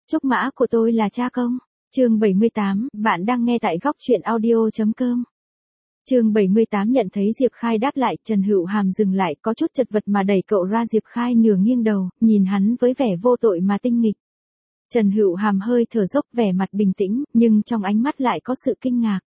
Trúc mã của tôi là cha công. Chương 78, bạn đang nghe tại góc truyện audio.com. Chương 78 nhận thấy Diệp Khai đáp lại, Trần Hữu Hàm dừng lại, có chút chật vật mà đẩy cậu ra. Diệp Khai nửa nghiêng đầu, nhìn hắn với vẻ vô tội mà tinh nghịch. Trần Hữu Hàm hơi thở dốc, vẻ mặt bình tĩnh, nhưng trong ánh mắt lại có sự kinh ngạc.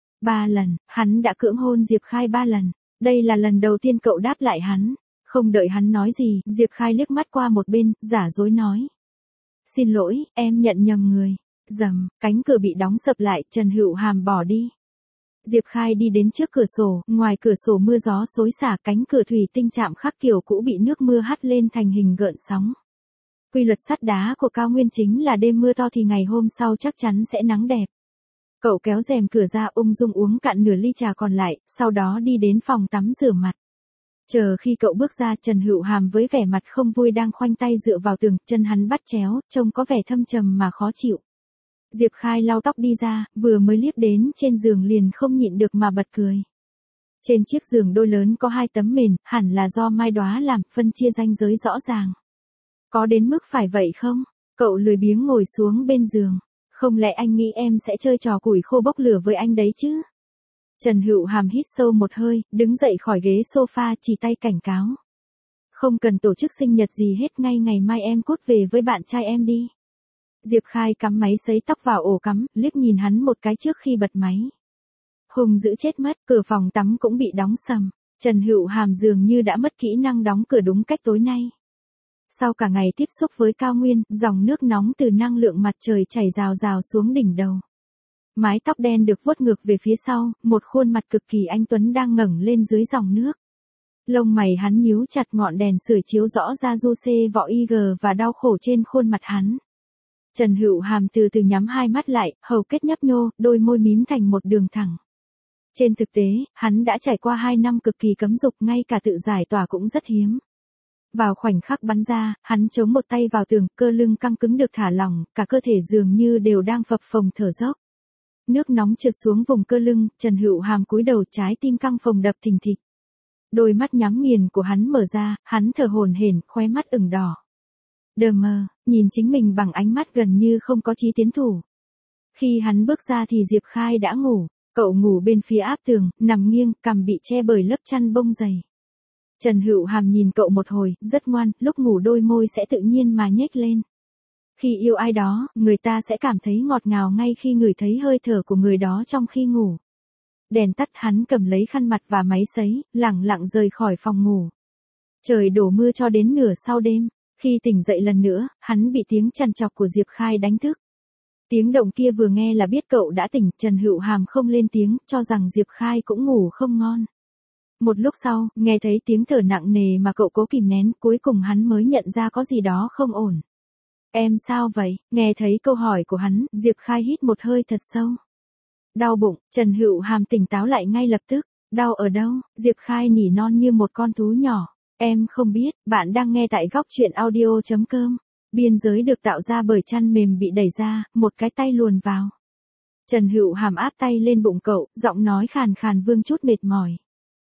3 lần, hắn đã cưỡng hôn Diệp Khai 3 lần. Đây là lần đầu tiên cậu đáp lại hắn. Không đợi hắn nói gì, Diệp Khai liếc mắt qua một bên, giả dối nói. Xin lỗi, em nhận nhầm người. Rầm, cánh cửa bị đóng sập lại, Trần Hữu Hàm bỏ đi. Diệp Khai đi đến trước cửa sổ, ngoài cửa sổ mưa gió xối xả, cánh cửa thủy tinh chạm khắc kiểu cũ bị nước mưa hắt lên thành hình gợn sóng. Quy luật sắt đá của Cao Nguyên chính là đêm mưa to thì ngày hôm sau chắc chắn sẽ nắng đẹp. Cậu kéo rèm cửa ra, ung dung uống cạn nửa ly trà còn lại, sau đó đi đến phòng tắm rửa mặt. Chờ khi cậu bước ra, Trần Hữu Hàm với vẻ mặt không vui đang khoanh tay dựa vào tường, chân hắn bắt chéo, trông có vẻ thâm trầm mà khó chịu. Diệp Khai lau tóc đi ra, vừa mới liếc đến trên giường liền không nhịn được mà bật cười. Trên chiếc giường đôi lớn có 2 tấm mền, hẳn là do Mai Đóa làm, phân chia ranh giới rõ ràng. Có đến mức phải vậy không? Cậu lười biếng ngồi xuống bên giường. Không lẽ anh nghĩ em sẽ chơi trò củi khô bốc lửa với anh đấy chứ? Trần Hữu Hàm hít sâu một hơi, đứng dậy khỏi ghế sofa, chỉ tay cảnh cáo. Không cần tổ chức sinh nhật gì hết, ngay ngày mai em cút về với bạn trai em đi. Diệp Khai cắm máy sấy tóc vào ổ cắm, liếc nhìn hắn một cái trước khi bật máy. Hùng dữ chết mất, cửa phòng tắm cũng bị đóng sầm. Trần Hữu Hàm dường như đã mất kỹ năng đóng cửa đúng cách tối nay. Sau cả ngày tiếp xúc với cao nguyên, dòng nước nóng từ năng lượng mặt trời chảy rào rào xuống đỉnh đầu. Mái tóc đen được vuốt ngược về phía sau, một khuôn mặt cực kỳ anh tuấn đang ngẩng lên dưới dòng nước. Lông mày hắn nhíu chặt, ngọn đèn sưởi chiếu rõ ra du xê vọ IG và đau khổ trên khuôn mặt hắn. Trần Hữu Hàm từ từ nhắm hai mắt lại, hầu kết nhấp nhô, đôi môi mím thành một đường thẳng. Trên thực tế, hắn đã trải qua 2 năm cực kỳ cấm dục, ngay cả tự giải tỏa cũng rất hiếm. Vào khoảnh khắc bắn ra, hắn chống một tay vào tường, cơ lưng căng cứng được thả lỏng, cả cơ thể dường như đều đang phập phồng thở dốc. Nước nóng trượt xuống vùng cơ lưng, Trần Hữu Hàm cúi đầu, trái tim căng phồng đập thình thịch. Đôi mắt nhắm nghiền của hắn mở ra, hắn thở hổn hển, khóe mắt ửng đỏ. Đờ mờ, nhìn chính mình bằng ánh mắt gần như không có chí tiến thủ. Khi hắn bước ra thì Diệp Khai đã ngủ, cậu ngủ bên phía áp tường, nằm nghiêng, cằm bị che bởi lớp chăn bông dày. Trần Hữu Hàm nhìn cậu một hồi, rất ngoan, lúc ngủ đôi môi sẽ tự nhiên mà nhếch lên. Khi yêu ai đó, người ta sẽ cảm thấy ngọt ngào ngay khi ngửi thấy hơi thở của người đó trong khi ngủ. Đèn tắt, hắn cầm lấy khăn mặt và máy sấy, lẳng lặng rời khỏi phòng ngủ. Trời đổ mưa cho đến nửa sau đêm. Khi tỉnh dậy lần nữa, hắn bị tiếng trằn trọc của Diệp Khai đánh thức. Tiếng động kia vừa nghe là biết cậu đã tỉnh, Trần Hữu Hàm không lên tiếng, cho rằng Diệp Khai cũng ngủ không ngon. Một lúc sau, nghe thấy tiếng thở nặng nề mà cậu cố kìm nén, cuối cùng hắn mới nhận ra có gì đó không ổn. Em sao vậy? Nghe thấy câu hỏi của hắn, Diệp Khai hít một hơi thật sâu. Đau bụng, Trần Hữu Hàm tỉnh táo lại ngay lập tức. Đau ở đâu? Diệp Khai nỉ non như một con thú nhỏ. Em không biết, bạn đang nghe tại góc truyện audio.com. Biên giới được tạo ra bởi chăn mềm bị đẩy ra, một cái tay luồn vào. Trần Hữu Hàm áp tay lên bụng cậu, giọng nói khàn khàn vương chút mệt mỏi.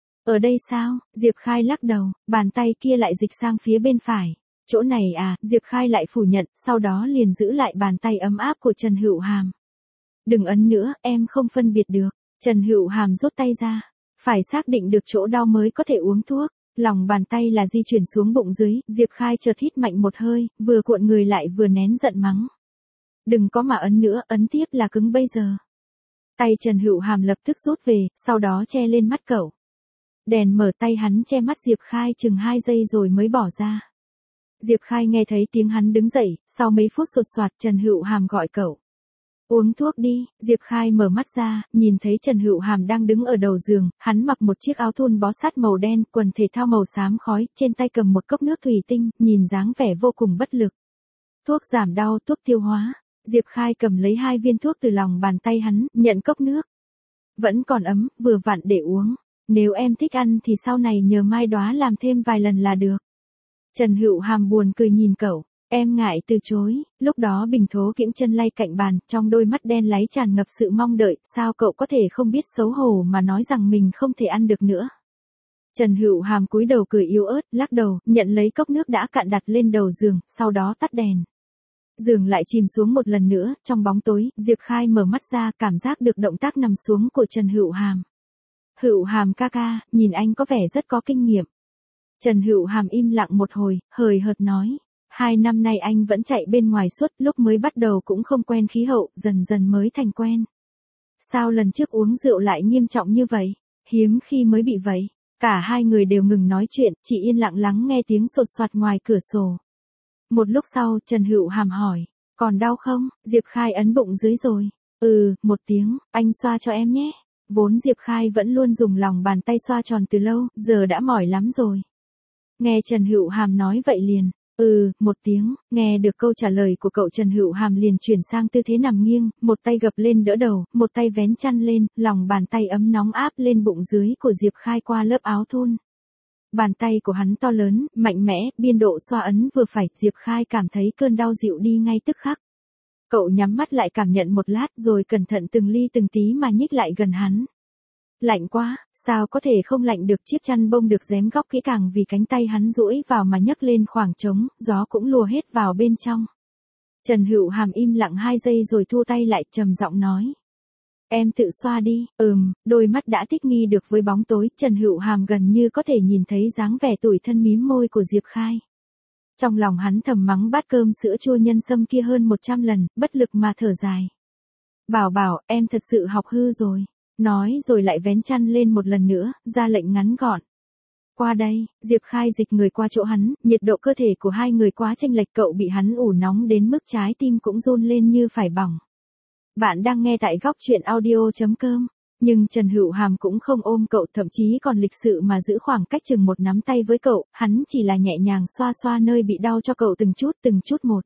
Ở đây sao? Diệp Khai lắc đầu, bàn tay kia lại dịch sang phía bên phải. Chỗ này à? Diệp Khai lại phủ nhận, sau đó liền giữ lại bàn tay ấm áp của Trần Hữu Hàm. Đừng ấn nữa, em không phân biệt được. Trần Hữu Hàm rút tay ra. Phải xác định được chỗ đau mới có thể uống thuốc. Lòng bàn tay là di chuyển xuống bụng dưới, Diệp Khai chợt hít mạnh một hơi, vừa cuộn người lại vừa nén giận mắng. Đừng có mà ấn nữa, ấn tiếp là cứng bây giờ. Tay Trần Hữu Hàm lập tức rút về, sau đó che lên mắt cậu. Đèn mở, tay hắn che mắt Diệp Khai chừng 2 giây rồi mới bỏ ra. Diệp Khai nghe thấy tiếng hắn đứng dậy, sau mấy phút sột soạt Trần Hữu Hàm gọi cậu. Uống thuốc đi. Diệp Khai mở mắt ra, nhìn thấy Trần Hữu Hàm đang đứng ở đầu giường, hắn mặc một chiếc áo thun bó sát màu đen, quần thể thao màu xám khói, trên tay cầm một cốc nước thủy tinh, nhìn dáng vẻ vô cùng bất lực. Thuốc giảm đau, thuốc tiêu hóa. Diệp Khai cầm lấy 2 viên thuốc từ lòng bàn tay hắn, nhận cốc nước. Vẫn còn ấm, vừa vặn để uống. Nếu em thích ăn thì sau này nhờ Mai Đóa làm thêm vài lần là được. Trần Hữu Hàm buồn cười nhìn cậu. Em ngại từ chối, lúc đó Bình Thố kiễng chân lay cạnh bàn, trong đôi mắt đen láy tràn ngập sự mong đợi, sao cậu có thể không biết xấu hổ mà nói rằng mình không thể ăn được nữa. Trần Hữu Hàm cúi đầu cười yếu ớt, lắc đầu, nhận lấy cốc nước đã cạn đặt lên đầu giường, sau đó tắt đèn. Giường lại chìm xuống một lần nữa, trong bóng tối, Diệp Khai mở mắt ra, cảm giác được động tác nằm xuống của Trần Hữu Hàm. Hữu Hàm ca ca, nhìn anh có vẻ rất có kinh nghiệm. Trần Hữu Hàm im lặng một hồi, hời hợt nói. 2 năm nay anh vẫn chạy bên ngoài suốt, lúc mới bắt đầu cũng không quen khí hậu, dần dần mới thành quen. Sao lần trước uống rượu lại nghiêm trọng như vậy? Hiếm khi mới bị vậy. Cả hai người đều ngừng nói chuyện, chỉ yên lặng lắng nghe tiếng sột soạt ngoài cửa sổ. Một lúc sau, Trần Hữu Hàm hỏi, còn đau không? Diệp Khai ấn bụng dưới rồi. Một tiếng, anh xoa cho em nhé. Vốn Diệp Khai vẫn luôn dùng lòng bàn tay xoa tròn từ lâu, giờ đã mỏi lắm rồi. Nghe Trần Hữu Hàm nói vậy liền. Một tiếng, nghe được câu trả lời của cậu Trần Hữu Hàm liền chuyển sang tư thế nằm nghiêng, một tay gập lên đỡ đầu, một tay vén chăn lên, lòng bàn tay ấm nóng áp lên bụng dưới của Diệp Khai qua lớp áo thun. Bàn tay của hắn to lớn, mạnh mẽ, biên độ xoa ấn vừa phải, Diệp Khai cảm thấy cơn đau dịu đi ngay tức khắc. Cậu nhắm mắt lại cảm nhận một lát rồi cẩn thận từng ly từng tí mà nhích lại gần hắn. Lạnh quá, sao có thể không lạnh được, chiếc chăn bông được rém góc kỹ càng vì cánh tay hắn duỗi vào mà nhấc lên khoảng trống, gió cũng lùa hết vào bên trong. Trần Hữu Hàm im lặng 2 giây rồi thu tay lại, trầm giọng nói. Em tự xoa đi. Đôi mắt đã thích nghi được với bóng tối, Trần Hữu Hàm gần như có thể nhìn thấy dáng vẻ tủi thân mím môi của Diệp Khai. Trong lòng hắn thầm mắng bát cơm sữa chua nhân sâm kia hơn 100 lần, bất lực mà thở dài. Bảo, em thật sự học hư rồi. Nói rồi lại vén chăn lên một lần nữa, ra lệnh ngắn gọn. Qua đây, Diệp Khai dịch người qua chỗ hắn, nhiệt độ cơ thể của hai người quá chênh lệch, cậu bị hắn ủ nóng đến mức trái tim cũng run lên như phải bỏng. Bạn đang nghe tại góc truyện audio.com. Nhưng Trần Hữu Hàm cũng không ôm cậu, thậm chí còn lịch sự mà giữ khoảng cách chừng một nắm tay với cậu, hắn chỉ là nhẹ nhàng xoa xoa nơi bị đau cho cậu từng chút một.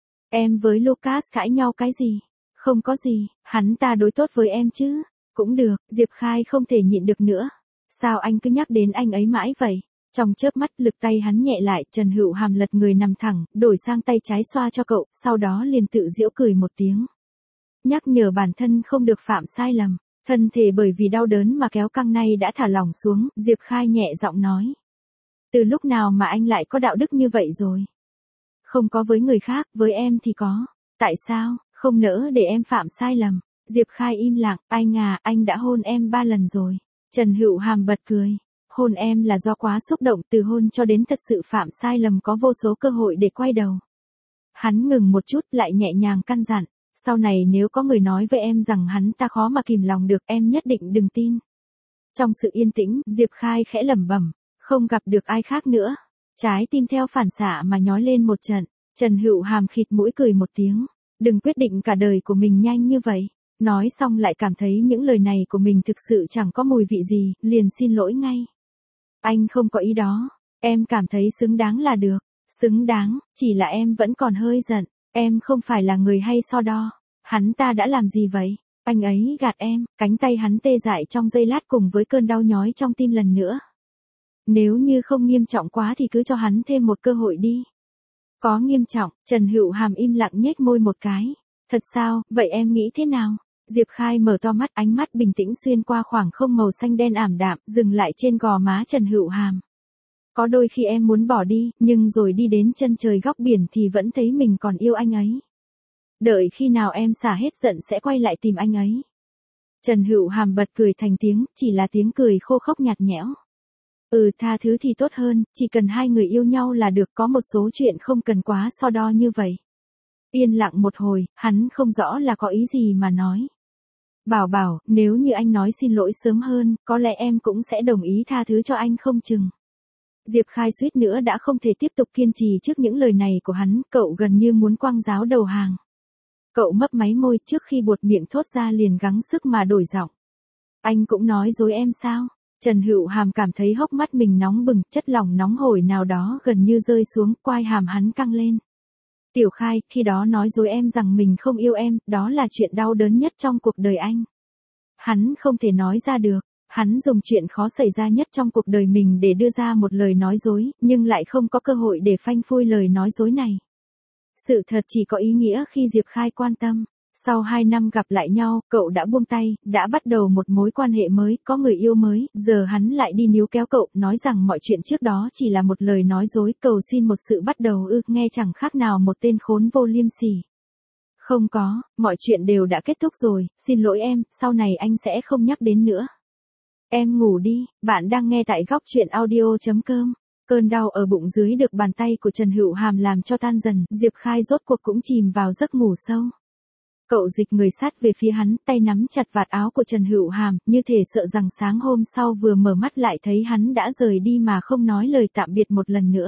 Em với Lucas cãi nhau cái gì? Không có gì, hắn ta đối tốt với em chứ. Cũng được, Diệp Khai không thể nhịn được nữa. Sao anh cứ nhắc đến anh ấy mãi vậy? Trong chớp mắt lực tay hắn nhẹ lại, Trần Hữu Hàm lật người nằm thẳng, đổi sang tay trái xoa cho cậu, sau đó liền tự giễu cười một tiếng. Nhắc nhở bản thân không được phạm sai lầm. Thân thể bởi vì đau đớn mà kéo căng nay đã thả lỏng xuống, Diệp Khai nhẹ giọng nói. Từ lúc nào mà anh lại có đạo đức như vậy rồi? Không có với người khác, với em thì có. Tại sao, không nỡ để em phạm sai lầm? Diệp Khai im lặng, anh đã hôn em 3 lần rồi. Trần Hữu Hàm bật cười. Hôn em là do quá xúc động, từ hôn cho đến thật sự phạm sai lầm có vô số cơ hội để quay đầu. Hắn ngừng một chút lại nhẹ nhàng căn dặn. Sau này nếu có người nói với em rằng hắn ta khó mà kìm lòng được, em nhất định đừng tin. Trong sự yên tĩnh, Diệp Khai khẽ lẩm bẩm, không gặp được ai khác nữa. Trái tim theo phản xạ mà nhói lên một trận. Trần Hữu Hàm khịt mũi cười một tiếng. Đừng quyết định cả đời của mình nhanh như vậy. Nói xong lại cảm thấy những lời này của mình thực sự chẳng có mùi vị gì, liền xin lỗi ngay. Anh không có ý đó. Em cảm thấy xứng đáng là được. Xứng đáng, chỉ là em vẫn còn hơi giận. Em không phải là người hay so đo. Hắn ta đã làm gì vậy? Anh ấy gạt em. Cánh tay hắn tê dại trong giây lát cùng với cơn đau nhói trong tim lần nữa. Nếu như không nghiêm trọng quá thì cứ cho hắn thêm một cơ hội đi. Có nghiêm trọng, Trần Hữu Hàm im lặng nhếch môi một cái. Thật sao, vậy em nghĩ thế nào? Diệp Khai mở to mắt, ánh mắt bình tĩnh xuyên qua khoảng không màu xanh đen ảm đạm, dừng lại trên gò má Trần Hữu Hàm. Có đôi khi em muốn bỏ đi, nhưng rồi đi đến chân trời góc biển thì vẫn thấy mình còn yêu anh ấy. Đợi khi nào em xả hết giận sẽ quay lại tìm anh ấy. Trần Hữu Hàm bật cười thành tiếng, chỉ là tiếng cười khô khốc nhạt nhẽo. Tha thứ thì tốt hơn, chỉ cần hai người yêu nhau là được, có một số chuyện không cần quá so đo như vậy. Yên lặng một hồi, hắn không rõ là có ý gì mà nói. Bảo, nếu như anh nói xin lỗi sớm hơn, có lẽ em cũng sẽ đồng ý tha thứ cho anh không chừng. Diệp Khai suýt nữa đã không thể tiếp tục kiên trì trước những lời này của hắn, cậu gần như muốn quăng giáo đầu hàng. Cậu mấp máy môi, trước khi buột miệng thốt ra liền gắng sức mà đổi giọng. Anh cũng nói dối em sao? Trần Hữu Hàm cảm thấy hốc mắt mình nóng bừng, chất lỏng nóng hổi nào đó gần như rơi xuống, quai hàm hắn căng lên. Tiểu Khai, khi đó nói dối em rằng mình không yêu em, đó là chuyện đau đớn nhất trong cuộc đời anh. Hắn không thể nói ra được. Hắn dùng chuyện khó xảy ra nhất trong cuộc đời mình để đưa ra một lời nói dối, nhưng lại không có cơ hội để phanh phui lời nói dối này. Sự thật chỉ có ý nghĩa khi Diệp Khai quan tâm. Sau 2 năm gặp lại nhau, cậu đã buông tay, đã bắt đầu một mối quan hệ mới, có người yêu mới, giờ hắn lại đi níu kéo cậu, nói rằng mọi chuyện trước đó chỉ là một lời nói dối, cầu xin một sự bắt đầu nghe chẳng khác nào một tên khốn vô liêm sỉ. Không có, mọi chuyện đều đã kết thúc rồi, xin lỗi em, sau này anh sẽ không nhắc đến nữa. Em ngủ đi, bạn đang nghe tại góc truyện audio.com. Cơn đau ở bụng dưới được bàn tay của Trần Hữu Hàm làm cho tan dần, Diệp Khai rốt cuộc cũng chìm vào giấc ngủ sâu. Cậu dịch người sát về phía hắn, tay nắm chặt vạt áo của Trần Hữu Hàm, như thể sợ rằng sáng hôm sau vừa mở mắt lại thấy hắn đã rời đi mà không nói lời tạm biệt một lần nữa.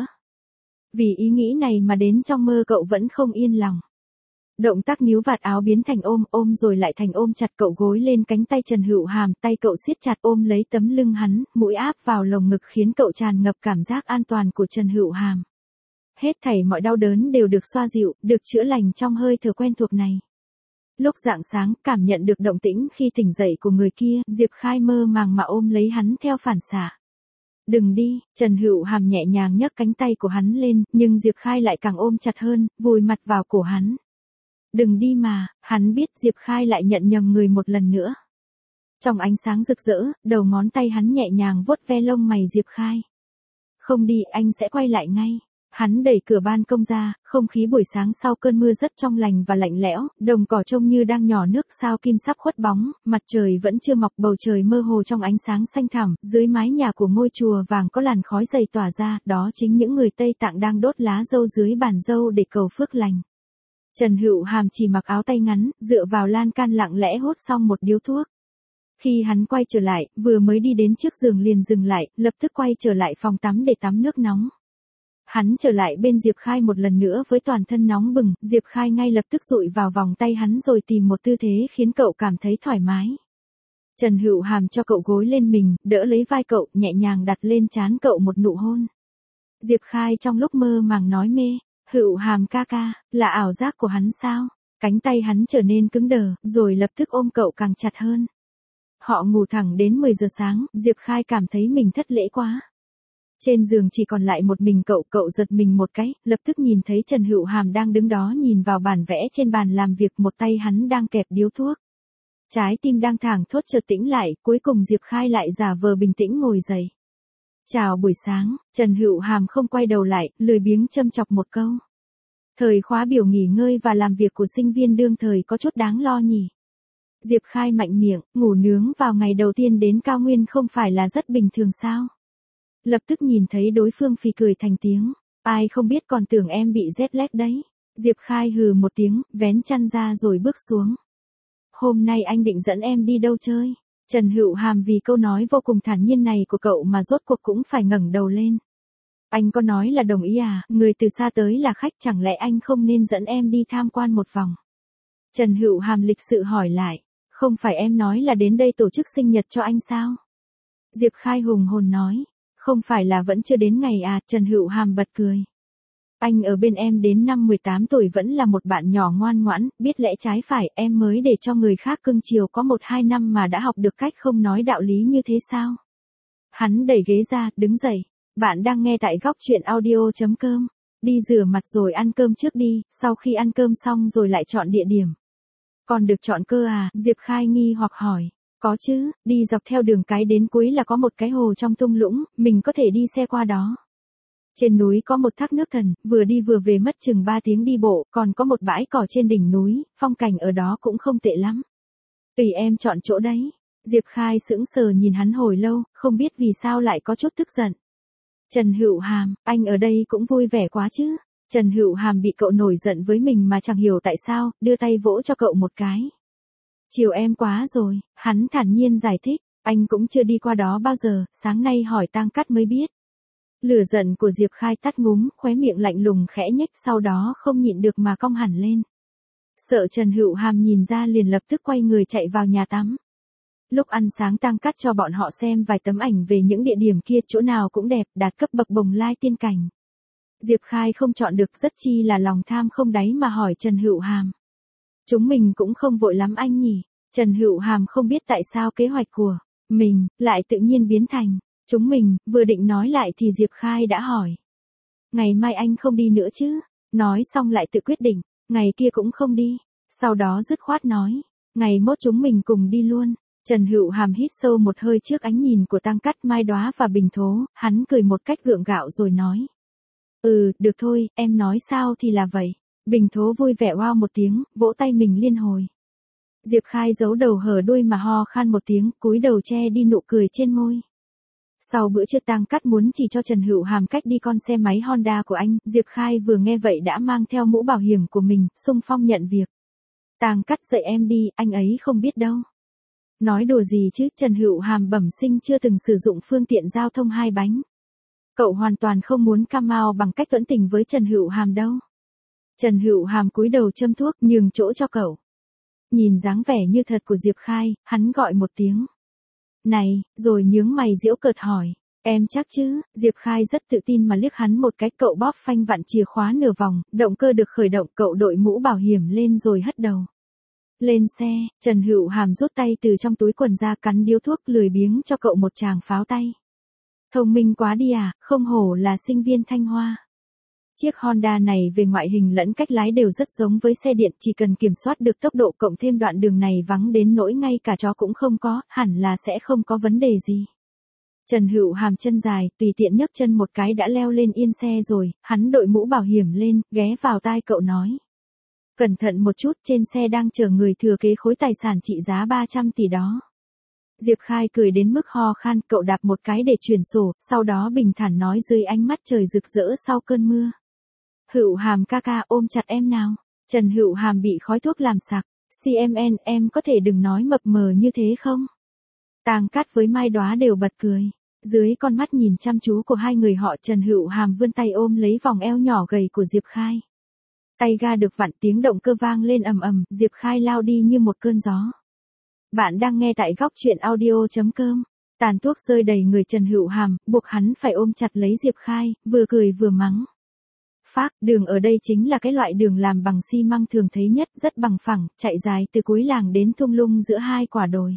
Vì ý nghĩ này mà đến trong mơ cậu vẫn không yên lòng. Động tác níu vạt áo biến thành ôm rồi lại thành ôm chặt, cậu gối lên cánh tay Trần Hữu Hàm, tay cậu siết chặt ôm lấy tấm lưng hắn, mũi áp vào lồng ngực khiến cậu tràn ngập cảm giác an toàn của Trần Hữu Hàm. Hết thảy mọi đau đớn đều được xoa dịu, được chữa lành trong hơi thở quen thuộc này. Lúc rạng sáng, cảm nhận được động tĩnh khi tỉnh dậy của người kia, Diệp Khai mơ màng mà ôm lấy hắn theo phản xạ. Đừng đi, Trần Hữu Hàm nhẹ nhàng nhấc cánh tay của hắn lên, nhưng Diệp Khai lại càng ôm chặt hơn, vùi mặt vào cổ hắn. Đừng đi mà, hắn biết Diệp Khai lại nhận nhầm người một lần nữa. Trong ánh sáng rực rỡ, đầu ngón tay hắn nhẹ nhàng vuốt ve lông mày Diệp Khai. Không đi, anh sẽ quay lại ngay. Hắn đẩy cửa ban công ra, không khí buổi sáng sau cơn mưa rất trong lành và lạnh lẽo, đồng cỏ trông như đang nhỏ nước, sao kim sắp khuất bóng, mặt trời vẫn chưa mọc, bầu trời mơ hồ trong ánh sáng xanh thẳm, dưới mái nhà của ngôi chùa vàng có làn khói dày tỏa ra, đó chính những người Tây Tạng đang đốt lá dâu dưới bàn dâu để cầu phước lành. Trần Hữu Hàm chỉ mặc áo tay ngắn, dựa vào lan can lặng lẽ hút xong một điếu thuốc. Khi hắn quay trở lại, vừa mới đi đến trước giường liền dừng lại, lập tức quay trở lại phòng tắm để tắm nước nóng. Hắn trở lại bên Diệp Khai một lần nữa với toàn thân nóng bừng, Diệp Khai ngay lập tức dụi vào vòng tay hắn rồi tìm một tư thế khiến cậu cảm thấy thoải mái. Trần Hữu Hàm cho cậu gối lên mình, đỡ lấy vai cậu, nhẹ nhàng đặt lên trán cậu một nụ hôn. Diệp Khai trong lúc mơ màng nói mê, Hữu Hàm ca ca, là ảo giác của hắn sao? Cánh tay hắn trở nên cứng đờ, rồi lập tức ôm cậu càng chặt hơn. Họ ngủ thẳng đến 10 giờ sáng, Diệp Khai cảm thấy mình thất lễ quá. Trên giường chỉ còn lại một mình cậu giật mình một cái, lập tức nhìn thấy Trần Hữu Hàm đang đứng đó nhìn vào bản vẽ trên bàn làm việc, một tay hắn đang kẹp điếu thuốc. Trái tim đang thảng thốt chợt tĩnh lại, cuối cùng Diệp Khai lại giả vờ bình tĩnh ngồi dậy. Chào buổi sáng, Trần Hữu Hàm không quay đầu lại, lười biếng châm chọc một câu. Thời khóa biểu nghỉ ngơi và làm việc của sinh viên đương thời có chút đáng lo nhỉ. Diệp Khai mạnh miệng, ngủ nướng vào ngày đầu tiên đến cao nguyên không phải là rất bình thường sao? Lập tức nhìn thấy đối phương phì cười thành tiếng. Ai không biết còn tưởng em bị jet lag đấy. Diệp Khai hừ một tiếng, vén chăn ra rồi bước xuống. Hôm nay anh định dẫn em đi đâu chơi? Trần Hữu Hàm vì câu nói vô cùng thản nhiên này của cậu mà rốt cuộc cũng phải ngẩng đầu lên. Anh có nói là đồng ý à, người từ xa tới là khách, chẳng lẽ anh không nên dẫn em đi tham quan một vòng? Trần Hữu Hàm lịch sự hỏi lại, không phải em nói là đến đây tổ chức sinh nhật cho anh sao? Diệp Khai hùng hồn nói, không phải là vẫn chưa đến ngày à, Trần Hữu Hàm bật cười. Anh ở bên em đến năm 18 tuổi vẫn là một bạn nhỏ ngoan ngoãn, biết lẽ trái phải, em mới để cho người khác cưng chiều có 1-2 năm mà đã học được cách không nói đạo lý như thế sao? Hắn đẩy ghế ra, đứng dậy. Bạn đang nghe tại góc truyện audio.com. Đi rửa mặt rồi ăn cơm trước đi, sau khi ăn cơm xong rồi lại chọn địa điểm. Còn được chọn cơ à? Diệp Khai nghi hoặc hỏi. Có chứ, đi dọc theo đường cái đến cuối là có một cái hồ trong thung lũng, mình có thể đi xe qua đó. Trên núi có một thác nước thần, vừa đi vừa về mất chừng 3 tiếng đi bộ, còn có một bãi cỏ trên đỉnh núi, phong cảnh ở đó cũng không tệ lắm. Tùy em chọn chỗ đấy. Diệp Khai sững sờ nhìn hắn hồi lâu, không biết vì sao lại có chút tức giận. Trần Hữu Hàm, anh ở đây cũng vui vẻ quá chứ. Trần Hữu Hàm bị cậu nổi giận với mình mà chẳng hiểu tại sao, đưa tay vỗ cho cậu một cái. Chiều em quá rồi, hắn thản nhiên giải thích, anh cũng chưa đi qua đó bao giờ, sáng nay hỏi Tang Cắt mới biết. Lửa giận của Diệp Khai tắt ngúm, khóe miệng lạnh lùng khẽ nhếch, sau đó không nhịn được mà cong hẳn lên. Sợ Trần Hữu Hàm nhìn ra liền lập tức quay người chạy vào nhà tắm. Lúc ăn sáng Tang Cắt cho bọn họ xem vài tấm ảnh về những địa điểm kia, chỗ nào cũng đẹp, đạt cấp bậc bồng lai tiên cảnh. Diệp Khai không chọn được, rất chi là lòng tham không đáy mà hỏi Trần Hữu Hàm. Chúng mình cũng không vội lắm anh nhỉ. Trần Hữu Hàm không biết tại sao kế hoạch của mình lại tự nhiên biến thành chúng mình, vừa định nói lại thì Diệp Khai đã hỏi. Ngày mai anh không đi nữa chứ? Nói xong lại tự quyết định, ngày kia cũng không đi. Sau đó dứt khoát nói, ngày mốt chúng mình cùng đi luôn. Trần Hữu Hàm hít sâu một hơi trước ánh nhìn của Tăng Cắt, Mai Đóa và Bình Thố, hắn cười một cách gượng gạo rồi nói. Được thôi, em nói sao thì là vậy. Bình Thố vui vẻ oao một tiếng, vỗ tay mình liên hồi. Diệp Khai giấu đầu hở đuôi mà ho khan một tiếng, cúi đầu che đi nụ cười trên môi. Sau bữa trưa Tăng Cắt muốn chỉ cho Trần Hữu Hàm cách đi con xe máy Honda của anh, Diệp Khai vừa nghe vậy đã mang theo mũ bảo hiểm của mình, xung phong nhận việc. Tăng Cắt dạy em đi, anh ấy không biết đâu. Nói đùa gì chứ, Trần Hữu Hàm bẩm sinh chưa từng sử dụng phương tiện giao thông hai bánh. Cậu hoàn toàn không muốn cam ao bằng cách tuẫn tình với Trần Hữu Hàm đâu. Trần Hữu Hàm cúi đầu châm thuốc nhường chỗ cho cậu. Nhìn dáng vẻ như thật của Diệp Khai, hắn gọi một tiếng. Này, rồi nhướng mày giễu cợt hỏi. Em chắc chứ, Diệp Khai rất tự tin mà liếc hắn một cái, cậu bóp phanh vặn chìa khóa nửa vòng, động cơ được khởi động, cậu đội mũ bảo hiểm lên rồi hất đầu. Lên xe, Trần Hữu Hàm rút tay từ trong túi quần ra cắn điếu thuốc lười biếng cho cậu một tràng pháo tay. Thông minh quá đi à, không hổ là sinh viên Thanh Hoa. Chiếc Honda này về ngoại hình lẫn cách lái đều rất giống với xe điện, chỉ cần kiểm soát được tốc độ cộng thêm đoạn đường này vắng đến nỗi ngay cả chó cũng không có, hẳn là sẽ không có vấn đề gì. Trần Hữu Hàm chân dài, tùy tiện nhấc chân một cái đã leo lên yên xe rồi, hắn đội mũ bảo hiểm lên, ghé vào tai cậu nói. Cẩn thận một chút, trên xe đang chờ người thừa kế khối tài sản trị giá 300 tỷ đó. Diệp Khai cười đến mức ho khan, cậu đạp một cái để chuyển sổ, sau đó bình thản nói dưới ánh mắt trời rực rỡ sau cơn mưa. Hữu Hàm ca ca ôm chặt em nào. Trần Hữu Hàm bị khói thuốc làm sặc. CMN em có thể đừng nói mập mờ như thế không? Tàng Cát với Mai Đóa đều bật cười. Dưới con mắt nhìn chăm chú của hai người họ, Trần Hữu Hàm vươn tay ôm lấy vòng eo nhỏ gầy của Diệp Khai. Tay ga được vặn, tiếng động cơ vang lên ầm ầm, Diệp Khai lao đi như một cơn gió. Bạn đang nghe tại góc truyện audio.com. Tàn thuốc rơi đầy người Trần Hữu Hàm, buộc hắn phải ôm chặt lấy Diệp Khai, vừa cười vừa mắng. Phác, đường ở đây chính là cái loại đường làm bằng xi măng thường thấy nhất, rất bằng phẳng, chạy dài từ cuối làng đến thung lũng giữa hai quả đồi.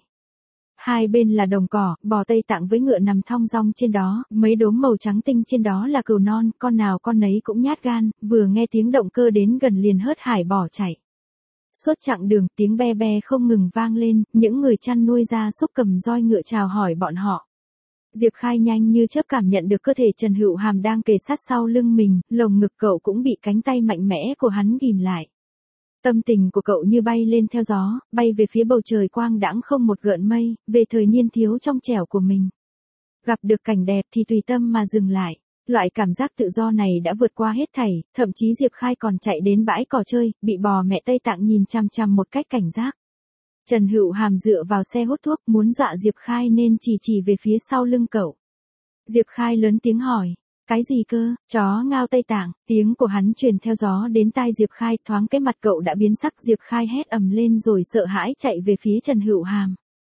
Hai bên là đồng cỏ, bò Tây Tạng với ngựa nằm thong dong trên đó, mấy đốm màu trắng tinh trên đó là cừu non, con nào con nấy cũng nhát gan, vừa nghe tiếng động cơ đến gần liền hớt hải bỏ chạy. Suốt chặng đường, tiếng be be không ngừng vang lên, những người chăn nuôi gia súc cầm roi ngựa chào hỏi bọn họ. Diệp Khai nhanh như chớp cảm nhận được cơ thể Trần Hữu Hàm đang kề sát sau lưng mình, lồng ngực cậu cũng bị cánh tay mạnh mẽ của hắn ghìm lại. Tâm tình của cậu như bay lên theo gió, bay về phía bầu trời quang đãng không một gợn mây, về thời niên thiếu trong trẻo của mình. Gặp được cảnh đẹp thì tùy tâm mà dừng lại. Loại cảm giác tự do này đã vượt qua hết thảy, thậm chí Diệp Khai còn chạy đến bãi cỏ chơi, bị bò mẹ Tây Tạng nhìn chằm chằm một cách cảnh giác. Trần Hữu Hàm dựa vào xe hút thuốc muốn dọa Diệp Khai nên chỉ về phía sau lưng cậu. Diệp Khai lớn tiếng hỏi, cái gì cơ, chó ngao Tây Tạng, tiếng của hắn truyền theo gió đến tai Diệp Khai, thoáng cái mặt cậu đã biến sắc, Diệp Khai hét ầm lên rồi sợ hãi chạy về phía Trần Hữu Hàm.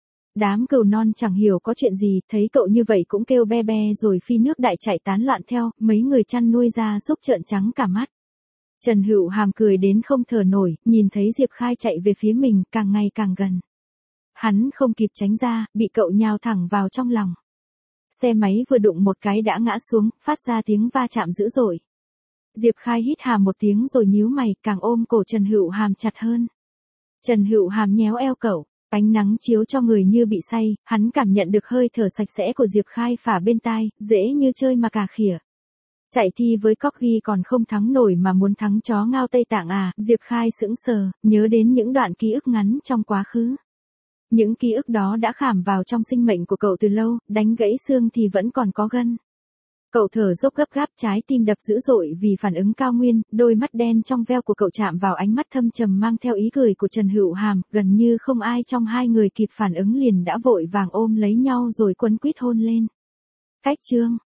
Đám cừu non chẳng hiểu có chuyện gì, thấy cậu như vậy cũng kêu be be rồi phi nước đại chạy tán loạn theo, mấy người chăn nuôi gia súc trợn trắng cả mắt. Trần Hữu Hàm cười đến không thở nổi, nhìn thấy Diệp Khai chạy về phía mình, càng ngày càng gần. Hắn không kịp tránh ra, bị cậu nhào thẳng vào trong lòng. Xe máy vừa đụng một cái đã ngã xuống, phát ra tiếng va chạm dữ dội. Diệp Khai hít hà một tiếng rồi nhíu mày, càng ôm cổ Trần Hữu Hàm chặt hơn. Trần Hữu Hàm nhéo eo cậu, ánh nắng chiếu cho người như bị say, hắn cảm nhận được hơi thở sạch sẽ của Diệp Khai phả bên tai, dễ như chơi mà cà khịa. Chạy thi với corgi còn không thắng nổi mà muốn thắng chó ngao Tây Tạng à, Diệp Khai sững sờ, nhớ đến những đoạn ký ức ngắn trong quá khứ. Những ký ức đó đã khảm vào trong sinh mệnh của cậu từ lâu, đánh gãy xương thì vẫn còn có gân. Cậu thở dốc gấp gáp, trái tim đập dữ dội vì phản ứng cao nguyên, đôi mắt đen trong veo của cậu chạm vào ánh mắt thâm trầm mang theo ý cười của Trần Hữu Hàm, gần như không ai trong hai người kịp phản ứng liền đã vội vàng ôm lấy nhau rồi quấn quýt hôn lên. Cách chương